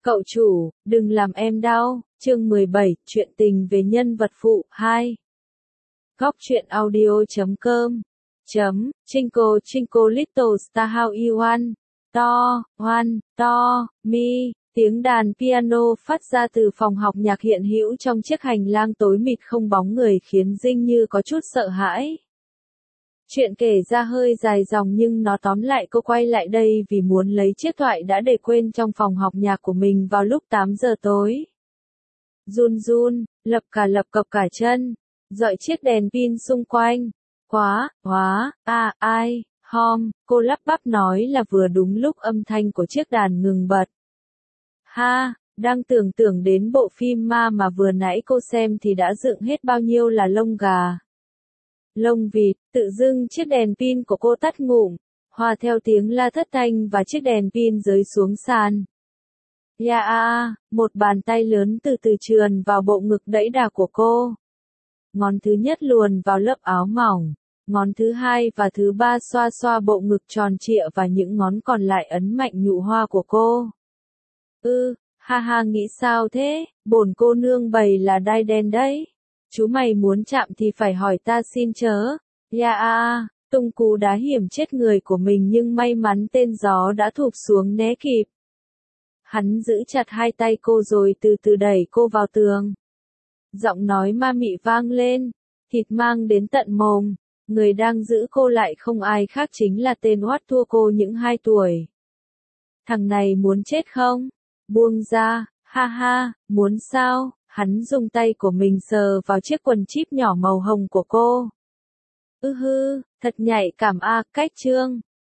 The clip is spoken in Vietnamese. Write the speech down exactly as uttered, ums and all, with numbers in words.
Cậu chủ, đừng làm em đau, chương mười bảy, chuyện tình về nhân vật phụ, hai. Góc truyện audio chấm com chấm, Twinkle Twinkle Little Star How You Want, to, one, to, me, tiếng đàn piano phát ra từ phòng học nhạc hiện hữu trong chiếc hành lang tối mịt không bóng người khiến Dinh Như có chút sợ hãi. Chuyện kể ra hơi dài dòng nhưng nó tóm lại cô quay lại đây vì muốn lấy chiếc thoại đã để quên trong phòng học nhạc của mình vào lúc tám giờ tối. Run run, lập cả lập cập cả chân, dọi chiếc đèn pin xung quanh. Quá, quá, a, ai, hom, cô lắp bắp nói là vừa đúng lúc âm thanh của chiếc đàn ngừng bật. Ha, đang tưởng tượng đến bộ phim ma mà vừa nãy cô xem thì đã dựng hết bao nhiêu là lông gà. Lông vịt, tự dưng chiếc đèn pin của cô tắt ngủm, hòa theo tiếng la thất thanh và chiếc đèn pin rơi xuống sàn. Ya a, một bàn tay lớn từ từ trườn vào bộ ngực đẫy đà của cô. Ngón thứ nhất luồn vào lớp áo mỏng, ngón thứ hai và thứ ba xoa xoa bộ ngực tròn trịa và những ngón còn lại ấn mạnh nhụ hoa của cô. Ư, ha ha nghĩ sao thế, bổn cô nương bày là đai đen đấy. Chú mày muốn chạm thì phải hỏi ta xin chớ. Ya a, tung cú đá hiểm chết người của mình nhưng may mắn tên gió đã thụp xuống né kịp. Hắn giữ chặt hai tay cô rồi từ từ đẩy cô vào tường. Giọng nói ma mị vang lên, thịt mang đến tận mồm, người đang giữ cô lại không ai khác chính là tên oát thua cô những hai tuổi. Thằng này muốn chết không? Buông ra, ha ha, muốn sao? Hắn dùng tay của mình sờ vào chiếc quần chip nhỏ màu hồng của cô. Ư hư, thật nhạy cảm a, cách chương.